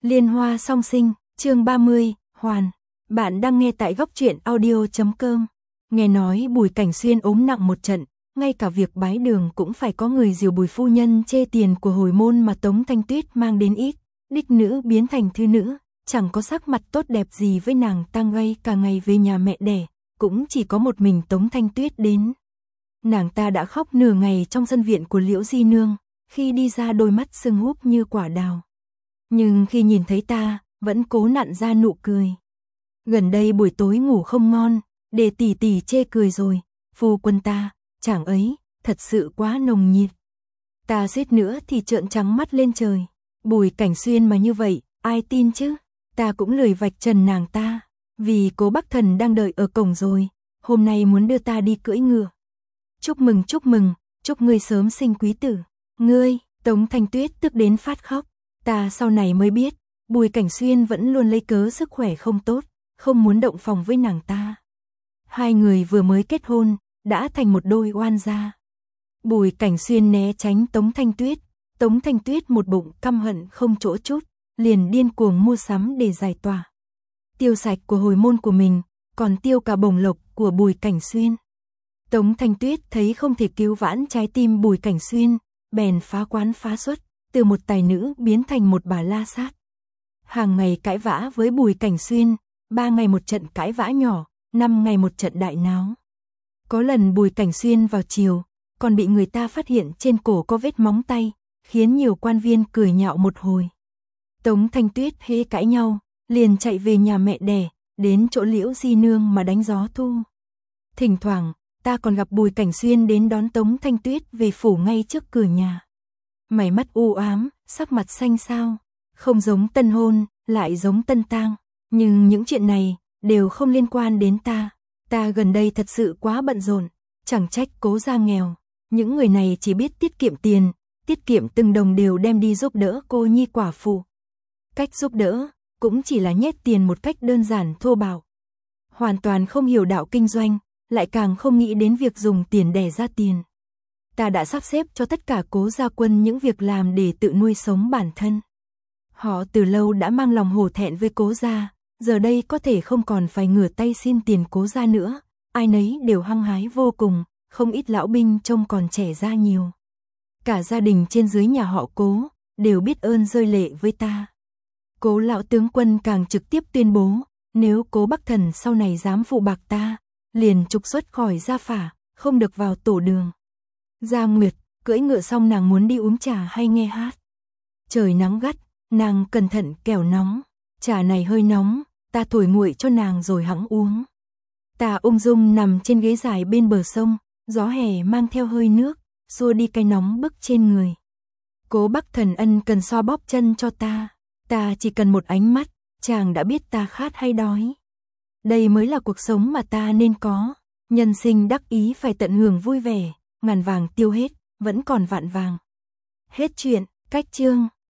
Liên hoa song sinh, chương 30, Hoàn. Bạn đang nghe tại góc truyện audio.com. Nghe nói Bùi Cảnh Xuyên ốm nặng một trận, ngay cả việc bái đường cũng phải có người dìu Bùi phu nhân chê tiền của hồi môn mà Tống Thanh Tuyết mang đến ít, đích nữ biến thành thư nữ, chẳng có sắc mặt tốt đẹp gì với nàng tang gây cả ngày về nhà mẹ đẻ, cũng chỉ có một mình Tống Thanh Tuyết đến. Nàng ta đã khóc nửa ngày trong sân viện của Liễu Di Nương, khi đi ra đôi mắt sưng húp như quả đào. Nhưng khi nhìn thấy ta, vẫn cố nặn ra nụ cười. Gần đây buổi tối ngủ không ngon, để tỷ tỷ chê cười rồi, phu quân ta, chàng ấy, thật sự quá nồng nhiệt. Ta suýt nữa thì trợn trắng mắt lên trời, Bùi Cảnh Xuyên mà như vậy, ai tin chứ, ta cũng lười vạch trần nàng ta, vì Cố Bắc Thần đang đợi ở cổng rồi, hôm nay muốn đưa ta đi cưỡi ngựa. Chúc mừng, chúc ngươi sớm sinh quý tử. Ngươi, Tống Thanh Tuyết tức đến phát khóc. Ta sau này mới biết, Bùi Cảnh Xuyên vẫn luôn lấy cớ sức khỏe không tốt, không muốn động phòng với nàng ta. Hai người vừa mới kết hôn, đã thành một đôi oan gia. Bùi Cảnh Xuyên né tránh Tống Thanh Tuyết một bụng căm hận không chỗ chút, liền điên cuồng mua sắm để giải tỏa. Tiêu sạch của hồi môn của mình, còn tiêu cả bổng lộc của Bùi Cảnh Xuyên. Tống Thanh Tuyết thấy không thể cứu vãn trái tim Bùi Cảnh Xuyên, bèn phá quán phá xuất, từ một tài nữ biến thành một bà la sát. Hàng ngày cãi vã với Bùi Cảnh Xuyên, 3 ngày một trận cãi vã nhỏ, 5 ngày một trận đại náo. Có lần Bùi Cảnh Xuyên vào chiều, còn bị người ta phát hiện trên cổ có vết móng tay, khiến nhiều quan viên cười nhạo một hồi. Tống Thanh Tuyết hễ cãi nhau, liền chạy về nhà mẹ đẻ, đến chỗ Liễu Di Nương mà đánh gió thu. Thỉnh thoảng, ta còn gặp Bùi Cảnh Xuyên đến đón Tống Thanh Tuyết về phủ ngay trước cửa nhà. Mày mắt u ám, sắc mặt xanh xao, không giống tân hôn, lại giống tân tang, nhưng những chuyện này đều không liên quan đến ta. Ta gần đây thật sự quá bận rộn, chẳng trách Cố gia nghèo. Những người này chỉ biết tiết kiệm tiền, tiết kiệm từng đồng đều đem đi giúp đỡ cô nhi quả phụ. Cách giúp đỡ cũng chỉ là nhét tiền một cách đơn giản thô bạo. Hoàn toàn không hiểu đạo kinh doanh, lại càng không nghĩ đến việc dùng tiền đẻ ra tiền. Ta đã sắp xếp cho tất cả Cố gia quân những việc làm để tự nuôi sống bản thân. Họ từ lâu đã mang lòng hổ thẹn với Cố gia, giờ đây có thể không còn phải ngửa tay xin tiền Cố gia nữa, ai nấy đều hăng hái vô cùng, không ít lão binh trông còn trẻ ra nhiều. Cả gia đình trên dưới nhà họ Cố đều biết ơn rơi lệ với ta. Cố lão tướng quân càng trực tiếp tuyên bố, nếu Cố Bắc Thần sau này dám phụ bạc ta, liền trục xuất khỏi gia phả, không được vào tổ đường. Gia Nguyệt, cưỡi ngựa xong nàng muốn đi uống trà hay nghe hát. Trời nắng gắt, nàng cẩn thận kẻo nóng, trà này hơi nóng, ta thổi nguội cho nàng rồi hẵng uống. Ta ung dung nằm trên ghế dài bên bờ sông, gió hè mang theo hơi nước, xua đi cái nóng bức trên người. Cố Bắc Thần ân cần xoa bóp chân cho ta chỉ cần một ánh mắt, chàng đã biết ta khát hay đói. Đây mới là cuộc sống mà ta nên có, nhân sinh đắc ý phải tận hưởng vui vẻ, ngàn vàng tiêu hết, vẫn còn vạn vàng. Hết chuyện, cách chương.